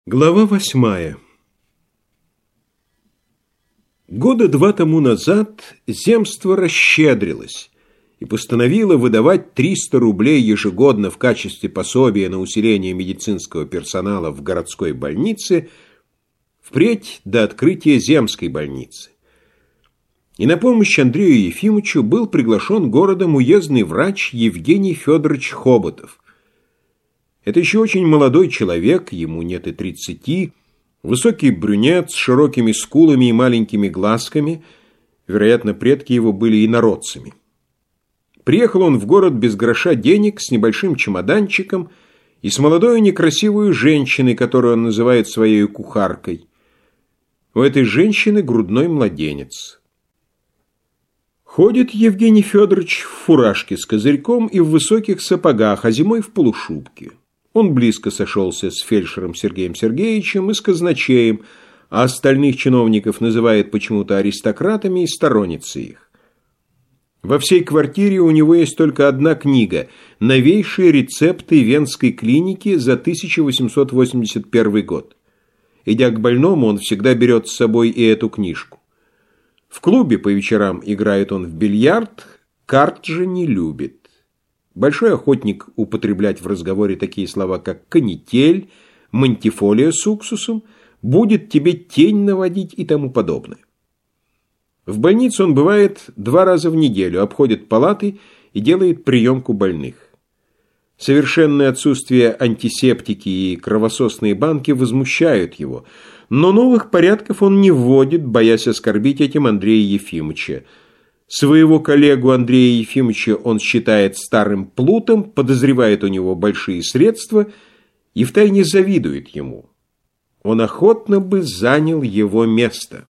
Глава 8. Года 2 тому назад земство расщедрилось и постановило выдавать 300 рублей ежегодно в качестве пособия на усиление медицинского персонала в городской больнице впредь до открытия земской больницы. И на помощь Андрею Ефимовичу был приглашен городом уездный врач Евгений Федорович Хоботов. Это еще очень молодой человек, ему нет и 30, высокий брюнет с широкими скулами и маленькими глазками, вероятно, предки его были инородцами. Приехал он в город без гроша денег, с небольшим чемоданчиком и с молодой некрасивой женщиной, которую он называет своей кухаркой. У этой женщины грудной младенец. Ходит Евгений Федорович в фуражке с козырьком и в высоких сапогах, а зимой в полушубке. Он близко сошелся с фельдшером Сергеем Сергеевичем и с казначеем, а остальных чиновников называет почему-то аристократами и сторонится их. Во всей квартире у него есть только одна книга «Новейшие рецепты Венской клиники за 1881 год». Идя к больному, он всегда берет с собой и эту книжку. В клубе по вечерам играет он в бильярд, карт же не любит. Большой охотник употреблять в разговоре такие слова, как канитель, мантифолия с уксусом, будет тебе тень наводить и тому подобное. В больнице он бывает 2 раза в неделю, обходит палаты и делает приемку больных. Совершенное отсутствие антисептики и кровососные банки возмущают его, но новых порядков он не вводит, боясь оскорбить этим Андрея Ефимовича. Своего коллегу Андрея Ефимовича он считает старым плутом, подозревает у него большие средства и втайне завидует ему. Он охотно бы занял его место.